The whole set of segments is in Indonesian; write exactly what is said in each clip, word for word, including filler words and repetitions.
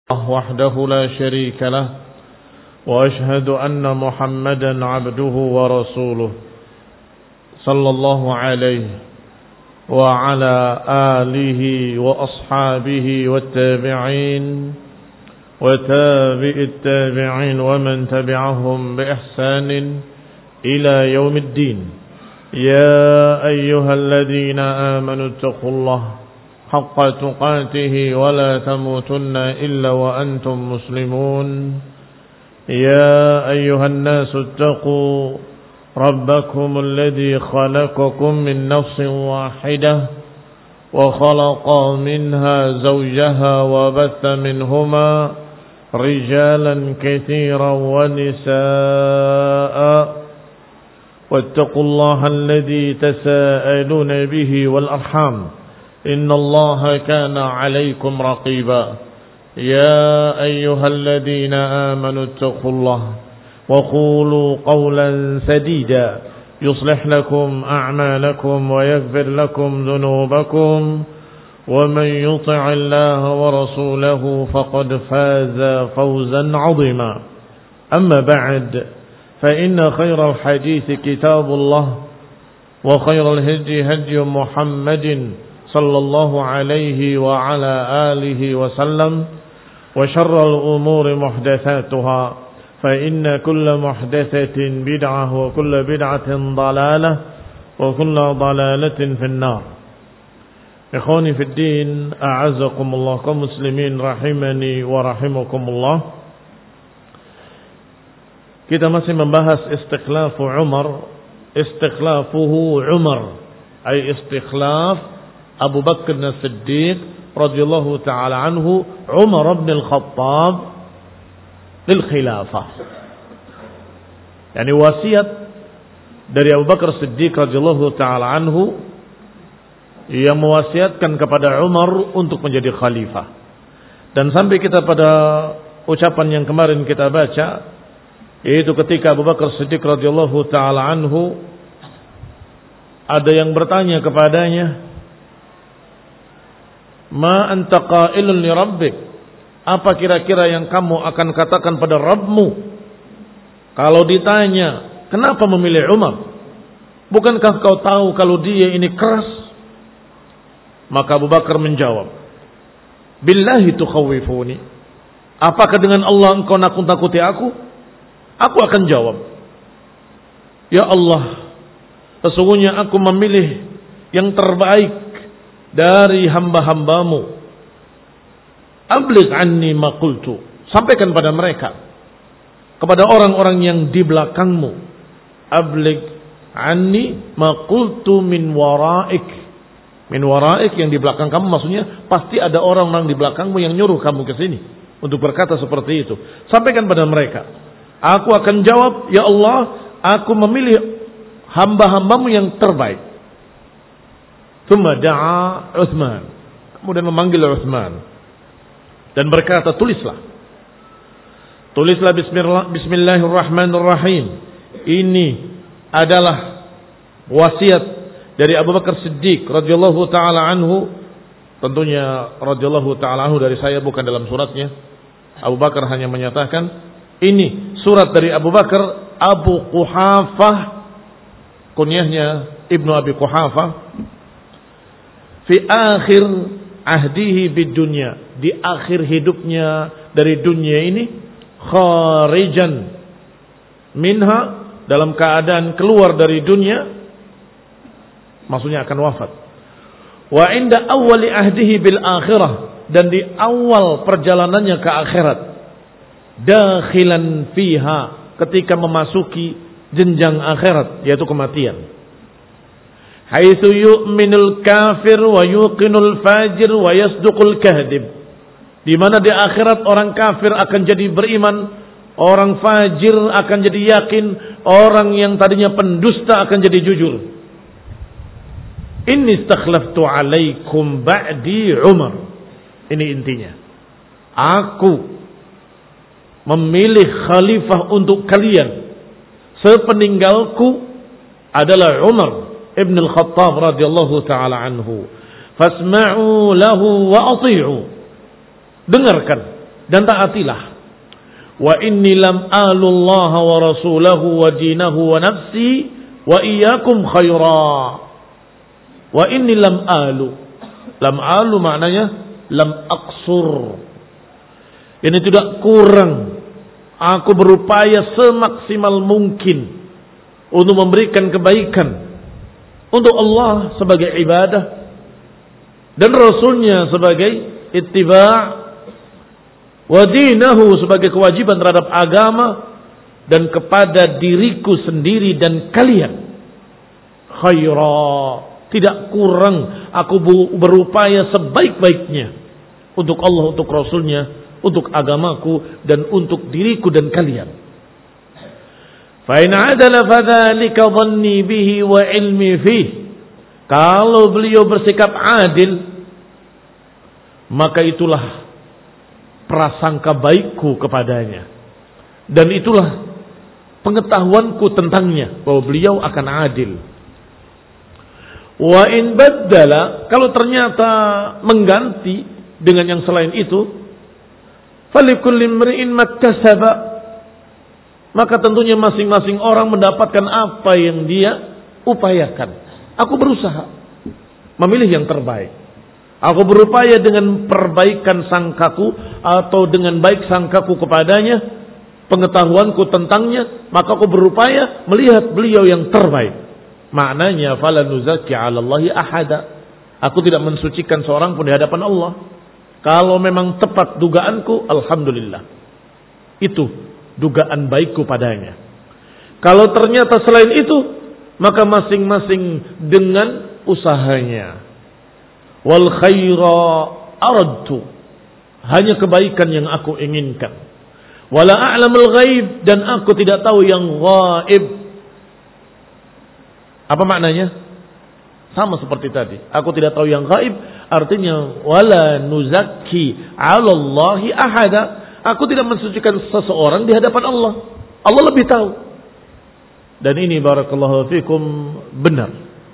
الله وحده لا شريك له وأشهد أن محمدا عبده ورسوله صلى الله عليه وعلى آله وأصحابه والتابعين وتابع التابعين ومن تبعهم بإحسان إلى يوم الدين. يا أيها الذين آمنوا اتقوا الله حق تقاته ولا تموتن إلا وأنتم مسلمون. يا أيها الناس اتقوا ربكم الذي خلقكم من نفس واحدة وخلق منها زوجها وبث منهما رجالا كثيرا ونساء واتقوا الله الذي تساءلون به والأرحام إن الله كان عليكم رقيبا. يا أيها الذين آمنوا اتقوا الله وقولوا قولا سديدا يصلح لكم أعمالكم ويغفر لكم ذنوبكم ومن يطع الله ورسوله فقد فاز فوزا عظيما. أما بعد فإن خير الحديث كتاب الله وخير الهدي هدي محمد صلى الله عليه وعلى آله وسلم وشر الأمور محدثاتها فإن كل محدثة بدعة وكل بدعة ضلالة وكل ضلالة في النار. إخواني في الدين أعزكم الله كمسلمين رحمني ورحمكم الله. Kita masih membahas istikhlafu Umar, istikhlafuhu Umar, ay istikhlaf Abu Bakr As-Siddiq radhiyallahu taala anhu Umar bin Al-Khattab lil khilafah. Yani wasiat dari Abu Bakar Siddiq radhiyallahu taala anhu yang mewasiatkan kepada Umar untuk menjadi khalifah. Dan sampai kita pada ucapan yang kemarin kita baca, yaitu ketika Abu Bakar Siddiq radhiyallahu taala anhu ada yang bertanya kepadanya, Ma anta qailun li rabbik, apa kira-kira yang kamu akan katakan pada Rabbmu kalau ditanya kenapa memilih Umar? Bukankah kau tahu kalau dia ini keras? Maka Abu Bakar menjawab, Billahi tukhawifuni, apakah dengan Allah engkau nakut-nakuti aku? Aku akan jawab, Ya Allah, sesungguhnya aku memilih yang terbaik dari hamba-hambamu. Abligh anni ma qultu, sampaikan pada mereka, kepada orang-orang yang di belakangmu. Abligh anni ma qultu min waraik. Min waraik, yang di belakang kamu, maksudnya pasti ada orang-orang di belakangmu yang nyuruh kamu ke sini untuk berkata seperti itu. Sampaikan pada mereka, aku akan jawab, Ya Allah, aku memilih hamba-hambamu yang terbaik. Thumma da'a Uthman, kemudian memanggil Uthman dan berkata, tulislah. Tulislah bismillah, Bismillahirrahmanirrahim. Ini adalah wasiat dari Abu Bakar Siddiq radhiyallahu taala anhu. Tentunya radhiyallahu taala anhu dari saya, bukan dalam suratnya. Abu Bakar hanya menyatakan, ini surat dari Abu Bakar Abu Quhafah, kunyahnya Ibnu Abi Quhafah, fi akhir ahdihi bid dunya, di akhir hidupnya dari dunia ini, kharijan minha, dalam keadaan keluar dari dunia, maksudnya akan wafat. Wa inda awwali ahdihi bil akhirah, dan di awal perjalanannya ke akhirat, dakhilan fiha, ketika memasuki jenjang akhirat, yaitu kematian. Haitsu yu'minul kafir wa yuqinul fajir wa yasduqul kadhib, di mana di akhirat orang kafir akan jadi beriman, orang fajir akan jadi yakin, orang yang tadinya pendusta akan jadi jujur. Inni istakhlaftu alaikum ba'di Umar. Ini intinya, aku memilih khalifah untuk kalian sepeninggalku adalah Umar Ibn Al-Khattab radhiyallahu ta'ala anhu. Fasma'u lahu wa ati'u. Dengarkan dan taatilah. Wa inni lam alullah wa rasulahu wa dinahu wa nafsi wa iyyakum khaira. Wa inni lam alu. Lam alu maknanya lam aqsur. Ini tidak kurang. Aku berupaya semaksimal mungkin untuk memberikan kebaikan untuk Allah sebagai ibadah dan Rasulnya sebagai ittiba' wa dinahu sebagai kewajiban terhadap agama, dan kepada diriku sendiri dan kalian khaira, tidak kurang aku berupaya sebaik-baiknya untuk Allah, untuk Rasulnya, untuk agamaku, dan untuk diriku dan kalian. Fa in adala fadzalika dhanni bihi wa ilmi fihi. Kalau beliau bersikap adil, maka itulah prasangka baikku kepadanya, dan itulah pengetahuanku tentangnya bahwa beliau akan adil. Wa in baddala, kalau ternyata mengganti dengan yang selain itu, falikulli imri'in maktasaba, maka tentunya masing-masing orang mendapatkan apa yang dia upayakan. Aku berusaha memilih yang terbaik. Aku berupaya dengan perbaikan sangkaku atau dengan baik sangkaku kepadanya, pengetahuanku tentangnya, maka aku berupaya melihat beliau yang terbaik. Maknanya fala nuzakki 'ala Allahi ahada. Aku tidak mensucikan seorang pun di hadapan Allah. Kalau memang tepat dugaanku, alhamdulillah. Itu dugaan baikku padanya. Kalau ternyata selain itu, maka masing-masing dengan usahanya. Wal khaira aradtu, hanya kebaikan yang aku inginkan. Wala a'lamul ghaib, dan aku tidak tahu yang ghaib. Apa maknanya? Sama seperti tadi. Aku tidak tahu yang ghaib, artinya wala nuzakki 'ala Allahi ahada. Aku tidak mensucikan seseorang di hadapan Allah. Allah lebih tahu. Dan ini barakallahu fikum benar.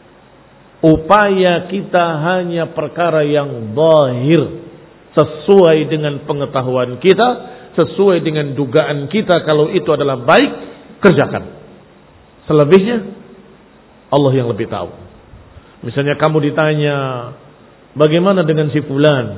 Upaya kita hanya perkara yang zahir, sesuai dengan pengetahuan kita, sesuai dengan dugaan kita. Kalau itu adalah baik, kerjakan. Selebihnya Allah yang lebih tahu. Misalnya kamu ditanya, bagaimana dengan si fulan?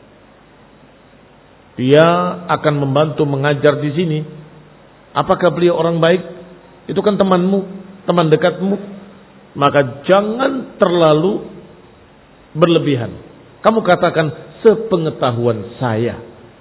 Dia akan membantu mengajar di sini. Apakah beliau orang baik? Itu kan temanmu, teman dekatmu. Maka jangan terlalu berlebihan. Kamu katakan sepengetahuan saya,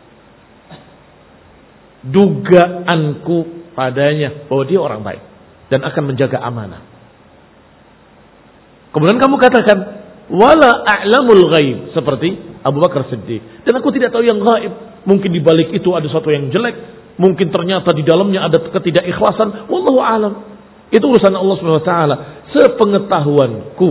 dugaanku padanya bahwa dia orang baik dan akan menjaga amanah. Kemudian kamu katakan wala a'lamul ghaib, seperti Abu Bakar Siddiq. Dan aku tidak tahu yang ghaib. Mungkin di balik itu ada sesuatu yang jelek, mungkin ternyata di dalamnya ada ketidakikhlasan. Wallahu a'lam. Itu urusan Allah Subhanahu wa taala. Sepengetahuanku,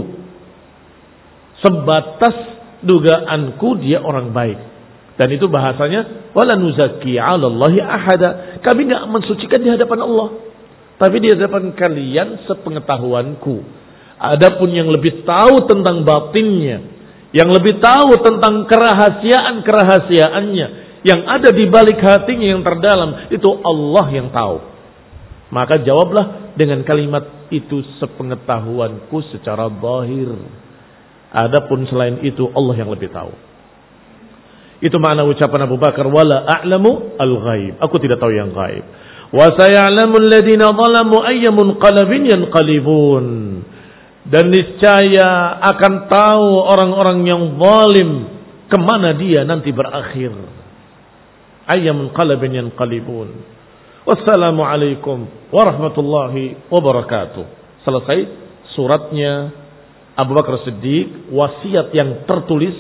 sebatas dugaanku dia orang baik. Dan itu bahasanya wala nuzakki 'ala Allahi ahada. Kami enggak mensucikan di hadapan Allah, tapi di hadapan kalian sepengetahuanku. Adapun yang lebih tahu tentang batinnya, yang lebih tahu tentang kerahasiaan-kerahasiaannya, yang ada di balik hatinya yang terdalam, itu Allah yang tahu. Maka jawablah dengan kalimat itu, sepengetahuanku secara zahir. Adapun selain itu Allah yang lebih tahu. Itu makna ucapan Abu Bakar, wala a'lamu al-ghaib. Aku tidak tahu yang ghaib. Wa sayalamu alladhina zalamu ayyamun qalbin yanqalibun. Dan niscaya akan tahu orang-orang yang zalim kemana dia nanti berakhir. Ayyamun qalbin yanqalibun. Wassalamualaikum warahmatullahi wabarakatuh. Selesai suratnya Abu Bakar Siddiq, wasiat yang tertulis,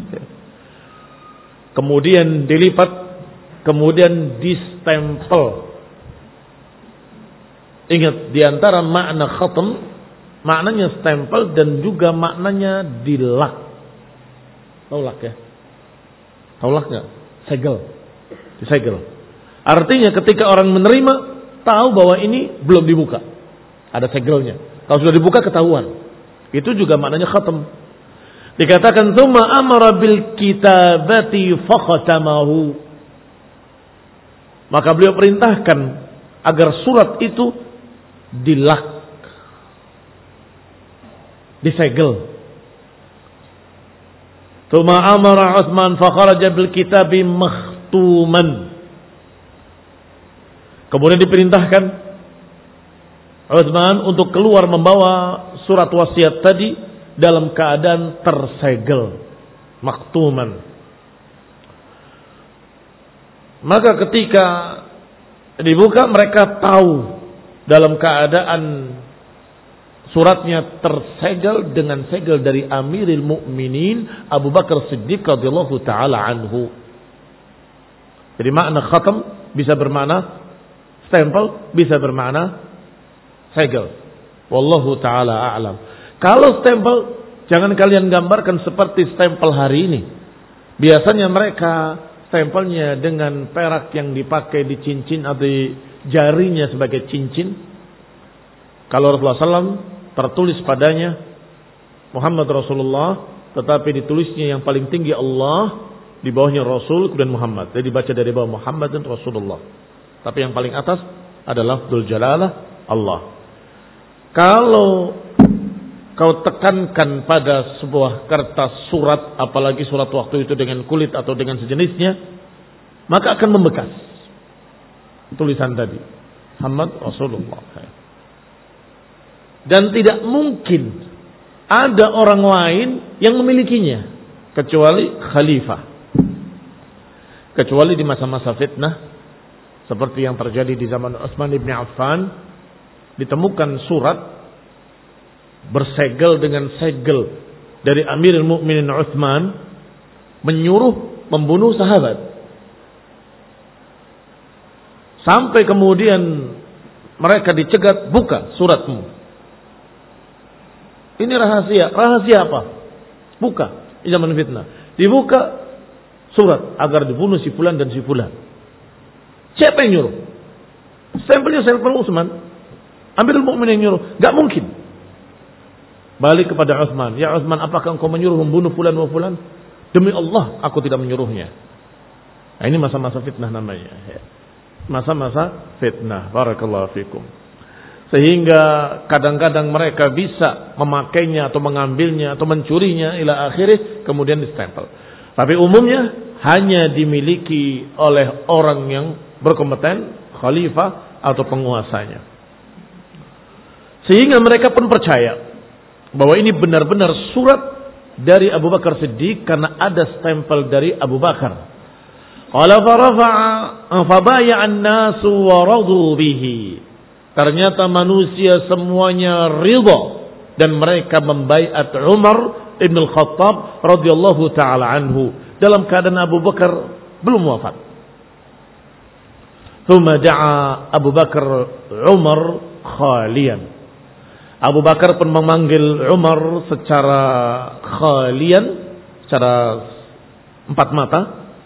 kemudian dilipat, kemudian distempel. Ingat, diantara makna khatam, maknanya stempel dan juga maknanya dilak. Tahu lak ya? Tahu lak nggak? Segel, disegel. Artinya ketika orang menerima, tahu bahwa ini belum dibuka, ada segelnya. Kalau sudah dibuka ketahuan. Itu juga maknanya khatam. Dikatakan tsumma amara bil kitabati fakhatamahu. Maka beliau perintahkan agar surat itu dilak, disegel. Tsumma amara Utsman fa kharaja bil kitabi makhtuman. Kemudian diperintahkan Utsman untuk keluar membawa surat wasiat tadi dalam keadaan tersegel, makhtuman. Maka ketika dibuka mereka tahu dalam keadaan suratnya tersegel dengan segel dari Amirul Mukminin Abu Bakar Siddiq radhiyallahu taala anhu. Jadi makna khatam bisa bermakna stempel, bisa bermakna segel. Wallahu taala a'lam. Kalau stempel jangan kalian gambarkan seperti stempel hari ini. Biasanya mereka stempelnya dengan perak yang dipakai di cincin atau di jarinya sebagai cincin. Kalau Rasulullah shallallahu alaihi wasallam tertulis padanya Muhammad Rasulullah, tetapi ditulisnya yang paling tinggi Allah, di bawahnya Rasul kemudian Muhammad. Jadi dibaca dari bawah Muhammad dan Rasulullah. Tapi yang paling atas adalah lafzul jalalah Allah. Kalau kau tekankan pada sebuah kertas surat, apalagi surat waktu itu dengan kulit atau dengan sejenisnya, maka akan membekas tulisan tadi Muhammad Rasulullah. Dan tidak mungkin ada orang lain yang memilikinya kecuali khalifah, kecuali di masa-masa fitnah seperti yang terjadi di zaman Utsman bin Affan. Ditemukan surat bersegel dengan segel dari Amirul Mukminin Utsman menyuruh membunuh sahabat. Sampai kemudian mereka dicegat, buka suratmu. Ini rahasia. Rahasia apa? Buka. Di zaman fitnah. Dibuka surat agar dibunuh si fulan dan si fulan. Siapa yang nyuruh? Stempelnya stempel Utsman. Amirul Mukminin yang nyuruh. Gak mungkin. Balik kepada Utsman. Ya Utsman, apakah engkau menyuruh membunuh fulan wa fulan? Demi Allah, aku tidak menyuruhnya. Nah, ini masa-masa fitnah namanya. Masa-masa fitnah. Barakallahu fikum. Sehingga kadang-kadang mereka bisa memakainya atau mengambilnya atau mencurinya ila akhirih, kemudian distempel. Tapi umumnya hanya dimiliki oleh orang yang berkompeten, khalifah atau penguasanya. Sehingga mereka pun percaya bahwa ini benar-benar surat dari Abu Bakar Siddiq karena ada stempel dari Abu Bakar. Qala farafa'a fabaya'an nasu wa radu bihi. Ternyata manusia semuanya ridha dan mereka membaiat Umar Ibn Al-Khattab radhiyallahu taala anhu dalam keadaan Abu Bakar belum wafat. Thumma da'a Abu Bakar Umar khalian. Abu Bakar pun memanggil Umar secara khalian, secara empat mata.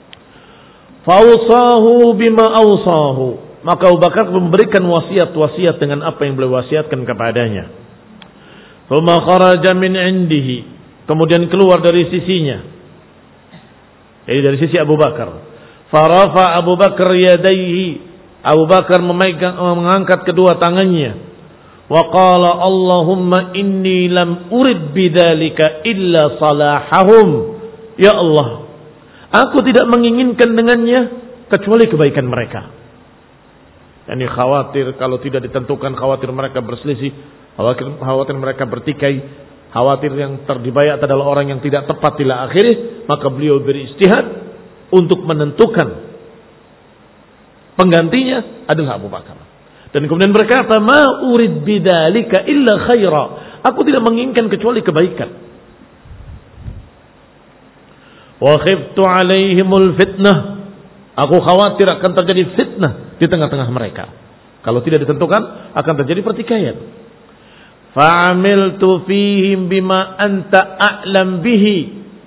Fawsahu bima awsahu. Maka Abu Bakar memberikan wasiat-wasiat dengan apa yang beliau wasiatkan kepadanya. Thumma kharaja min indihi. Kemudian keluar dari sisinya. Jadi dari sisi Abu Bakar. Farafa Abu Bakar yadaihi. Abu Bakar memegang, mengangkat kedua tangannya. Wa qala Allahumma inni lam urid bidzalika illa salahahum. Ya Allah, aku tidak menginginkan dengannya kecuali kebaikan mereka. Yani khawatir kalau tidak ditentukan, khawatir mereka berselisih, khawatir, khawatir mereka bertikai, khawatir yang terdibayat adalah orang yang tidak tepat ila akhirih, maka beliau beristihad untuk menentukan penggantinya adalah Abu Bakar. Dan kemudian berkata, ma urid bidzalika illa khaira. Aku tidak menginginkan kecuali kebaikan. Wa khiftu alaihimul fitnah. Aku khawatir akan terjadi fitnah di tengah-tengah mereka. Kalau tidak ditentukan akan terjadi pertikaian. Fa'amiltu fihim bima anta a'lam bihi.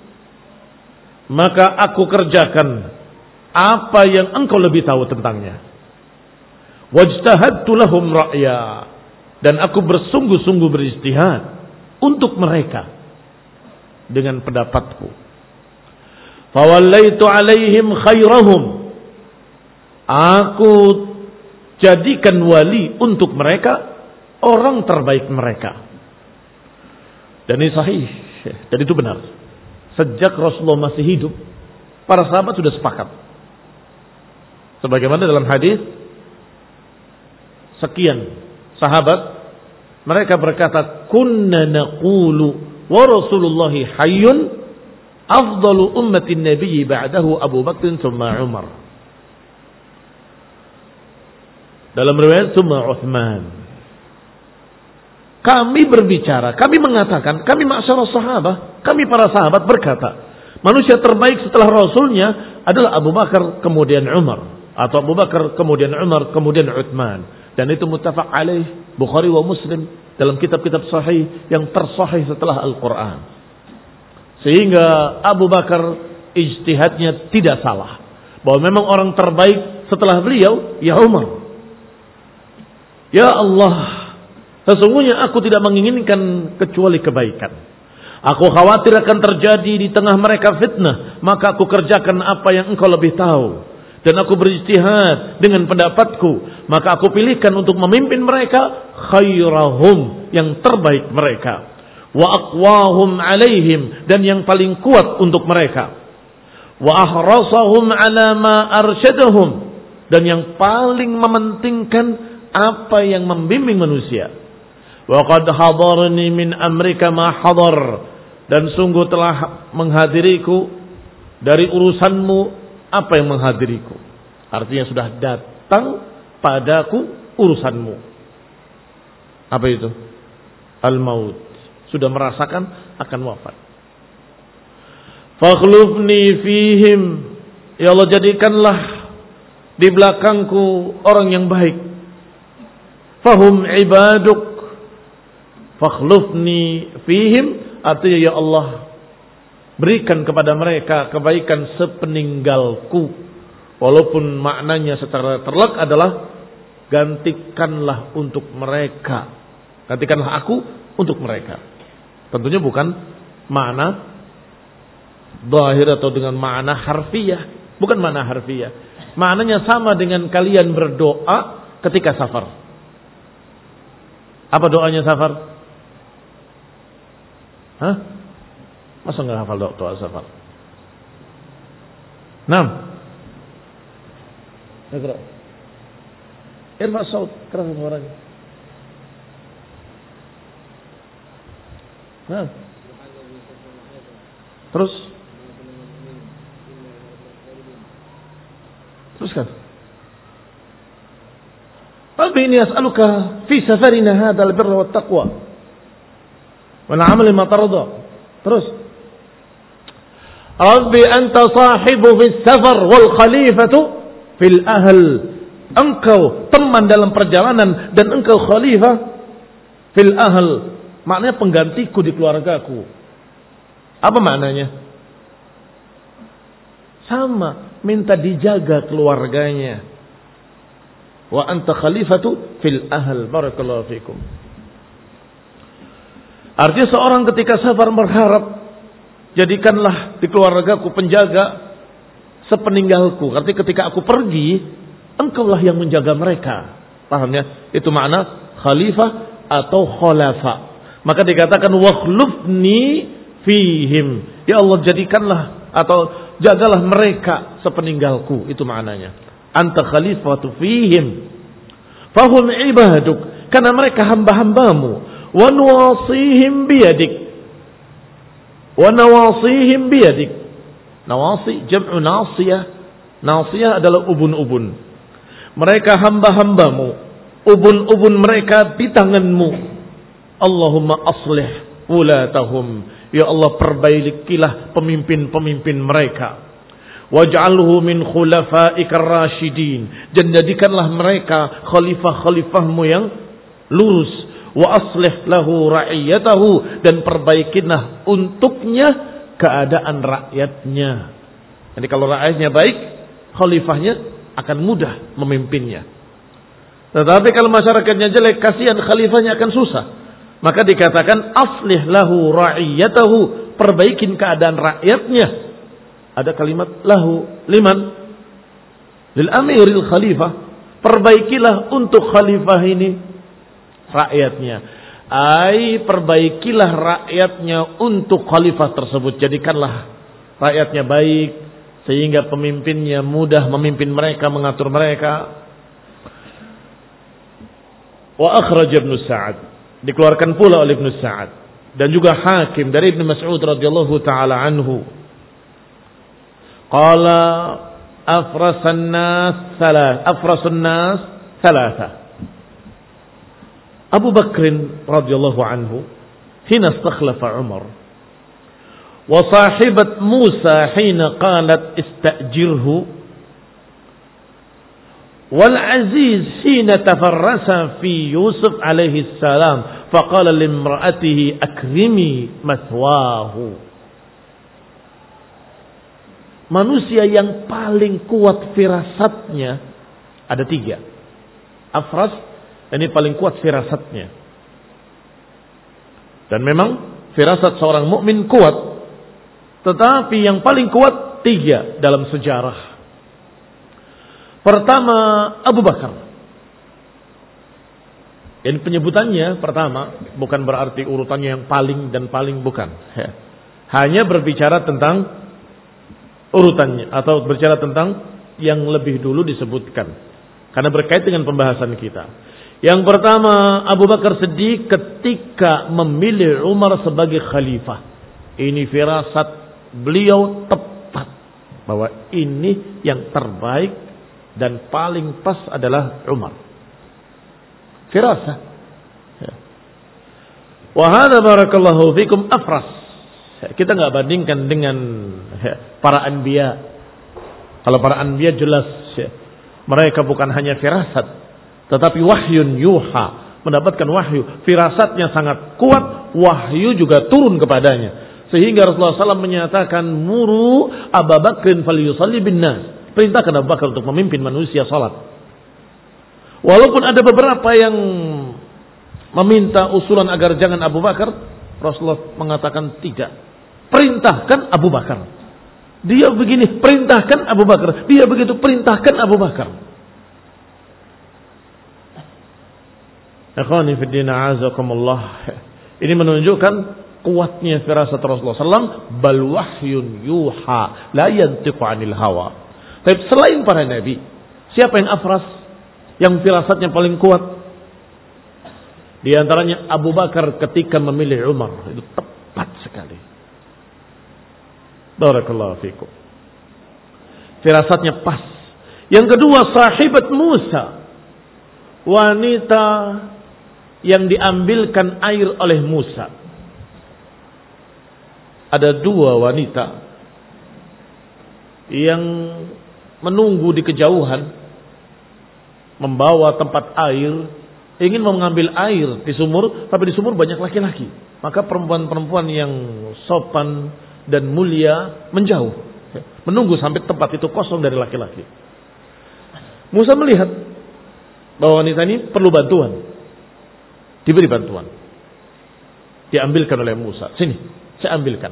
Maka aku kerjakan apa yang engkau lebih tahu tentangnya. Wajtahadtu lahum ra'ya, dan aku bersungguh-sungguh beristihad untuk mereka dengan pendapatku. Fawallaitu alaihim khairahum, Aku jadikan wali untuk mereka orang terbaik mereka. Dan ini sahih. Dan itu benar. Sejak Rasulullah masih hidup, para sahabat sudah sepakat. Sebagaimana dalam hadis, sekian sahabat mereka berkata, kunna naqulu wa Rasulullahi hayyun afdalu ummatin nabiyyi ba'dahu Abu Bakr thumma Umar. Dalam riwayat thumma Uthman. Kami berbicara, kami mengatakan, kami ma'syarus sahabah, kami para sahabat berkata, manusia terbaik setelah Rasulnya adalah Abu Bakar, kemudian Umar. Atau Abu Bakar, kemudian Umar, kemudian Uthman. Dan itu muttafaq alaih, Bukhari wa Muslim, dalam kitab-kitab sahih yang tersahih setelah Al-Quran. Sehingga Abu Bakar ijtihadnya tidak salah. Bahwa memang orang terbaik setelah beliau, ya Umar. Ya Allah, sesungguhnya aku tidak menginginkan kecuali kebaikan. Aku khawatir akan terjadi di tengah mereka fitnah, maka aku kerjakan apa yang engkau lebih tahu. Dan aku berijtihad dengan pendapatku, maka aku pilihkan untuk memimpin mereka khairahum, yang terbaik mereka. Wa aqwahum alaihim, dan yang paling kuat untuk mereka. Wa ahrasahum ala ma arsyadahum, dan yang paling mementingkan apa yang membimbing manusia. Wa qad hadarni min amrika ma hadar, dan sungguh telah menghadiriku dari urusanmu apa yang menghadiriku. Artinya sudah datang padaku urusanmu. Apa itu? Al-maut. Sudah merasakan akan wafat. Fakhlufni fihim, ya Allah jadikanlah di belakangku orang yang baik. Fahum ibaduk, fakhlufni fihim, artinya ya Allah berikan kepada mereka kebaikan sepeninggalku. Walaupun maknanya secara terlek adalah gantikanlah untuk mereka, gantikanlah aku untuk mereka. Tentunya bukan makna zahir atau dengan makna harfiah, bukan makna harfiah. Maknanya sama dengan kalian berdoa ketika safar. Apa doanya safar? Hah? Masa nggak hafal doa, doa safar? Naam. Iqra. Irfa saut, keras suaranya. Nah. Terus? Teruskan. Rabbi inni as'aluka fi safarina hadha al-birra wat taqwa wal 'amali ma tarda. Terus. Rabbi anta sahibu fis safar wal khalifatu fil ahl. Engkau teman dalam perjalanan dan engkau khalifah fil ahl. Maknanya penggantiku di keluargaku. Apa maknanya? Sama, minta dijaga keluarganya. Wa anta khalifatu fil ahl. Barakallahu fikum. Artinya seorang ketika safar berharap, jadikanlah di keluargaku penjaga sepeninggalku. Artinya ketika aku pergi, engkaulah yang menjaga mereka. Paham ya? Itu makna khalifah atau khulafa. Maka dikatakan wakhlufni fihim. Ya Allah jadikanlah atau jagalah mereka sepeninggalku. Itu maknanya. Anta khalifatu fihim. Fahum ibaduk. Karena mereka hamba-hambamu. Wa nawasihim biyadik. Wa nawasihim biyadik. Nawasi jam'u nasiyah. Nasiyah adalah ubun-ubun. Mereka hamba-hambamu. Ubun-ubun mereka di tanganmu. Allahumma aslih wulatahum. Ya Allah perbaikilah pemimpin-pemimpin mereka. Waj'alhu min khulafaikar rasyidin. Dan jadikanlah mereka khalifah-khalifahmu yang lurus. Wa aslih lahu ra'iyatahu. Dan perbaikilah untuknya keadaan rakyatnya. Jadi kalau rakyatnya baik, khalifahnya akan mudah memimpinnya. Tetapi kalau masyarakatnya jelek, kasihan khalifahnya akan susah. Maka dikatakan aslih lahu ra'iyatahu. Perbaikin keadaan rakyatnya. Ada kalimat lahu liman lil amiril khalifah, perbaikilah untuk khalifah ini rakyatnya. Ai perbaikilah rakyatnya untuk khalifah tersebut. Jadikanlah rakyatnya baik sehingga pemimpinnya mudah memimpin mereka, mengatur mereka. Wa akhraj Ibnu Sa'ad, dikeluarkan pula oleh Ibnu Sa'ad dan juga Hakim dari Ibnu Mas'ud radhiyallahu taala anhu. Qala afrasan nas salas, afrasun nas thalatha. Abu Bakr radhiyallahu anhu hina istakhlafa Umar wa sahibat Musa hina qalat istajirhu wal aziz hina tafarrasa fi Yusuf alaihi salam faqala limra'atihi akrimi mathwahu. Manusia yang paling kuat firasatnya ada tiga. Afras, ini paling kuat firasatnya. Dan memang firasat seorang mukmin kuat. Tetapi yang paling kuat tiga dalam sejarah. Pertama Abu Bakar. Ini penyebutannya pertama, bukan berarti urutannya yang paling dan paling, bukan. Hanya berbicara tentang urutannya atau berbicara tentang yang lebih dulu disebutkan. Karena berkait dengan pembahasan kita. Yang pertama Abu Bakar Siddiq ketika memilih Umar sebagai khalifah. Ini firasat beliau tepat bahwa ini yang terbaik dan paling pas adalah Umar. Firasat. Wa hadza barakallahu fikum afras. Kita enggak bandingkan dengan para anbiya. Kalau para anbiya jelas mereka bukan hanya firasat, tetapi wahyun yuha, mendapatkan wahyu. Firasatnya sangat kuat, wahyu juga turun kepadanya. Sehingga Rasulullah shallallahu alaihi wasallam menyatakan, muru Abu Bakrin falyusalli bin nas. Perintahkan Abu Bakar untuk memimpin manusia salat. Walaupun ada beberapa yang meminta usulan agar jangan Abu Bakar, Rasulullah mengatakan tidak. Perintahkan Abu Bakar. Dia begini, perintahkan Abu Bakar. Dia begitu, perintahkan Abu Bakar. Ikhwani fi din a'azakumullah. Ini menunjukkan kuatnya firasat Rasulullah sallallahu alaihi wasallam, bal wahyun yuha la yantiqu 'anil hawa. Tapi selain para nabi, siapa yang afras, yang firasatnya paling kuat? Di antaranya Abu Bakar ketika memilih Umar, itu tepat sekali. Barakallahu fikum. Firasatnya pas. Yang kedua sahibat Musa, wanita yang diambilkan air oleh Musa. Ada dua wanita yang menunggu di kejauhan, membawa tempat air, ingin mengambil air di sumur, tapi di sumur banyak laki-laki. Maka perempuan-perempuan yang sopan dan mulia menjauh, menunggu sampai tempat itu kosong dari laki-laki. Musa melihat bahwa wanita ini perlu bantuan. Diberi bantuan. Diambilkan oleh Musa. Sini, saya ambilkan.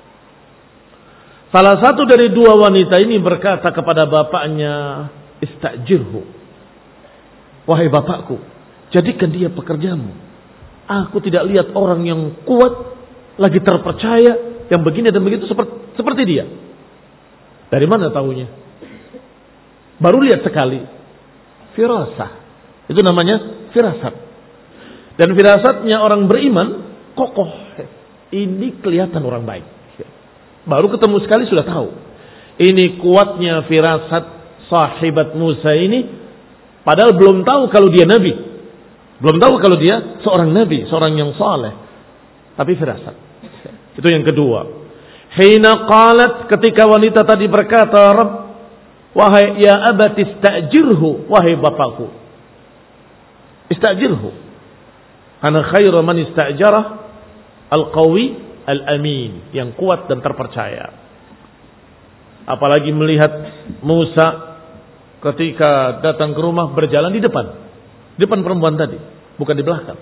Salah satu dari dua wanita ini berkata kepada bapaknya, istajirhu. Wahai bapakku, jadikan dia pekerjamu. Aku tidak lihat orang yang kuat, lagi terpercaya, yang begini dan begitu seperti, seperti dia. Dari mana tahunya? Baru lihat sekali. Firasah. Itu namanya firasat. Dan firasatnya orang beriman kokoh. Ini kelihatan orang baik. Baru ketemu sekali sudah tahu. Ini kuatnya firasat sahibat Musa ini. Padahal belum tahu kalau dia nabi. Belum tahu kalau dia seorang nabi, seorang yang saleh. Tapi firasat. Itu yang kedua. Hina qalat, ketika wanita tadi berkata, Rabb, wahai ya abati istajirhu, wahai bapakku, istajirhu. Ana khairu man istajarah al-qawi al-amin, yang kuat dan terpercaya. Apalagi melihat Musa ketika datang ke rumah berjalan di depan. Depan perempuan tadi, bukan di belakang.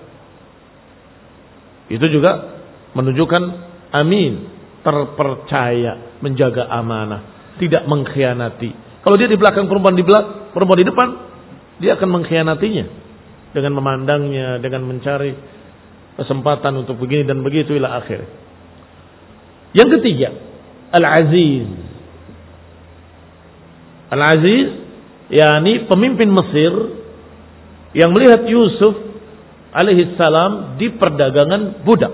Itu juga menunjukkan amin, terpercaya, menjaga amanah, tidak mengkhianati. Kalau dia di belakang, perempuan di belakang, perempuan di depan, dia akan mengkhianatinya dengan memandangnya, dengan mencari kesempatan untuk begini dan begitu ila akhir. Yang ketiga, Al-Aziz. Al-Aziz, yakni pemimpin Mesir yang melihat Yusuf alaihi salam di perdagangan budak.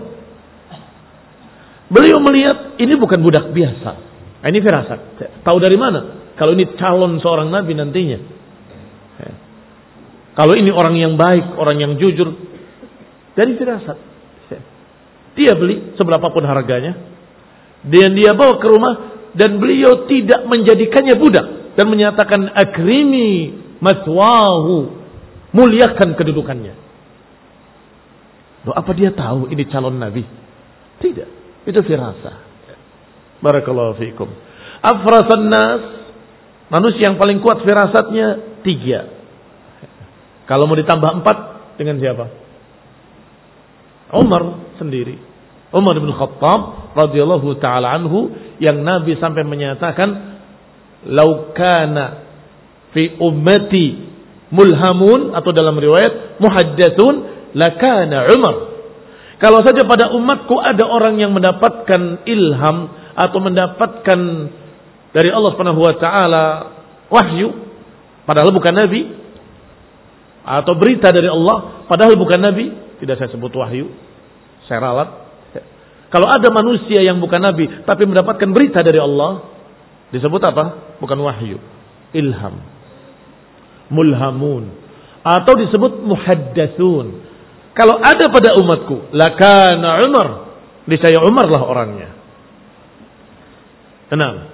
Beliau melihat ini bukan budak biasa. Ini firasat. Tahu dari mana? Kalau ini calon seorang nabi nantinya. Kalau ini orang yang baik, orang yang jujur, dari firasat. Dia beli seberapapun harganya, dan dia bawa ke rumah, dan beliau tidak menjadikannya budak dan menyatakan akrimi maswahu, muliakan kedudukannya. Loh, apa dia tahu ini calon nabi? Tidak, itu firasat. Barakallahu fiikum. Afrasan nas, manusia yang paling kuat firasatnya tiga. Kalau mau ditambah empat, dengan siapa? Umar sendiri. Umar bin Khattab radhiyallahu taala anhu, yang Nabi sampai menyatakan, "Lau kana fi ummati mulhamun," atau dalam riwayat muhaddatsun, lakana Umar. Kalau saja pada umatku ada orang yang mendapatkan ilham atau mendapatkan dari Allah Subhanahu wa taala wahyu, padahal bukan nabi, atau berita dari Allah padahal bukan nabi, tidak saya sebut wahyu, saya ralat. Kalau ada manusia yang bukan nabi tapi mendapatkan berita dari Allah, disebut apa? Bukan wahyu, ilham, mulhamun, atau disebut muhaddatsun. Kalau ada pada umatku, lakana Umar, niscaya Umar lah orangnya. Enam.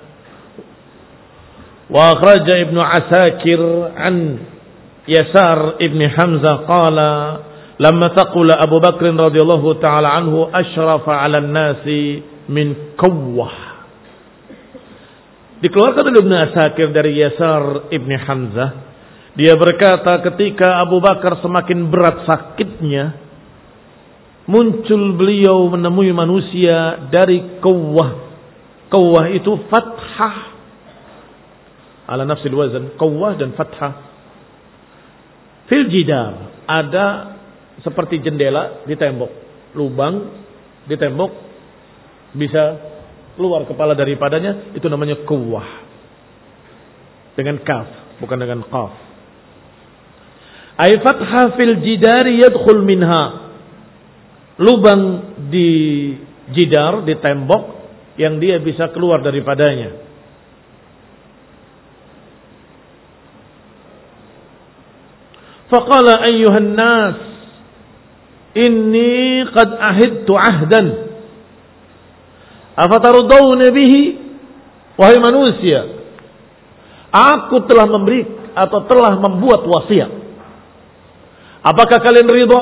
Wa akhraja Ibnu Asakir an Yasar ibn Hamzah qala lamma taqula Abu Bakr radhiyallahu taala anhu asyrafa 'ala an-nasi min Qawwah. Dikeluarkan oleh Ibnu Asakir dari Yasar ibn Hamzah, dia berkata ketika Abu Bakar semakin berat sakitnya, muncul beliau menemui manusia dari Qawwah. Qawwah itu fathah ala nafsil wazan, Qawwah dan fathah. Fil jidar, ada seperti jendela di tembok, lubang di tembok, bisa keluar kepala daripadanya, itu namanya Qawwah. Dengan kaf, bukan dengan qaf. Ay fathah fil jidari yadkhul minha, lubang di jidar, di tembok, yang dia bisa keluar daripadanya. Faqala ayyuhan nas inni qad ahidtu ahdan afatarudawna bihi, wahai manusia, aku telah memberi atau telah membuat wasiat, apakah kalian ridha?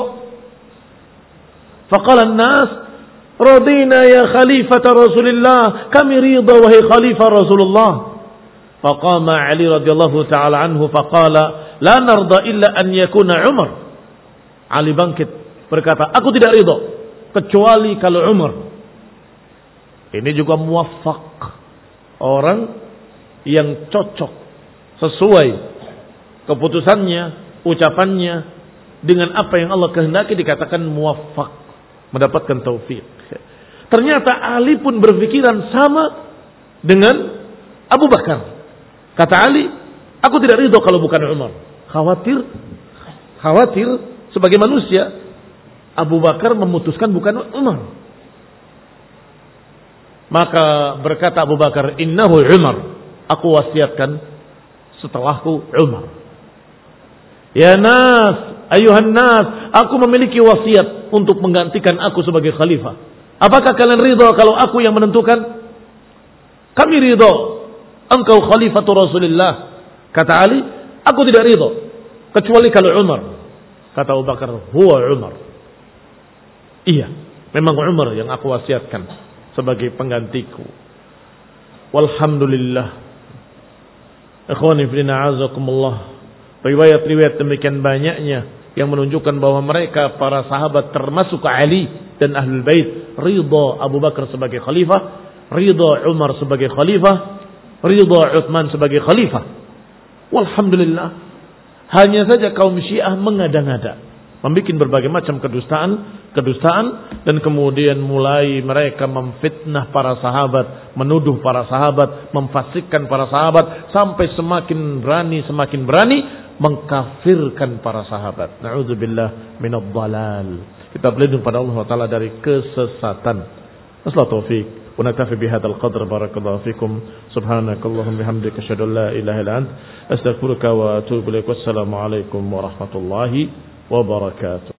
Faqala an-nas radina ya khalifata Rasulillah, kami ridha wahai khalifah Rasulullah. Faqama Ali radhiyallahu ta'ala anhu faqala la narda illa an yakuna Umar. Ali bangkit berkata, aku tidak ridha kecuali kalau Umar. Ini juga muwaffaq, orang yang cocok, sesuai keputusannya, ucapannya dengan apa yang Allah kehendaki, dikatakan muwaffaq, mendapatkan taufik. Ternyata Ali pun berpikiran sama dengan Abu Bakar. Kata Ali, aku tidak ridho kalau bukan Umar. Khawatir, khawatir sebagai manusia, Abu Bakar memutuskan bukan Umar. Maka berkata Abu Bakar, innahu Umar, aku wasiatkan setelahku Umar. Ya nas, ayuhan nas, aku memiliki wasiat untuk menggantikan aku sebagai khalifah. Apakah kalian ridho kalau aku yang menentukan? Kami ridho, engkau khalifatu Rasulullah. Kata Ali, aku tidak ridho kecuali kalau Umar. Kata Abu Bakar, huwa Umar. Iya, memang Umar yang aku wasiatkan sebagai penggantiku. Walhamdulillah. Ikhwani fillah azakumullah. Riwayat-riwayat demikian banyaknya yang menunjukkan bahwa mereka para sahabat termasuk Ali dan Ahlul Bait ridha Abu Bakar sebagai khalifah, ridha Umar sebagai khalifah, ridha Utsman sebagai khalifah. Walhamdulillah, hanya saja kaum Syiah mengada-ngada, membuat berbagai macam kedustaan, kedustaan, dan kemudian mulai mereka memfitnah para sahabat, menuduh para sahabat, memfasikkan para sahabat, sampai semakin berani, semakin berani mengkafirkan para sahabat. Na'udzubillah minadh dhalal. Kita berlindung pada Allah Taala dari kesesatan. Nasallahu taufik. Wa naktafi bihadzal qadr. Barakallahu fikum. Subhanakallahumma bihamdika asyhadu an la ilaha illa anta astaghfiruka wa atubu ilaik. Wassalamu alaikum warahmatullahi wabarakatuh.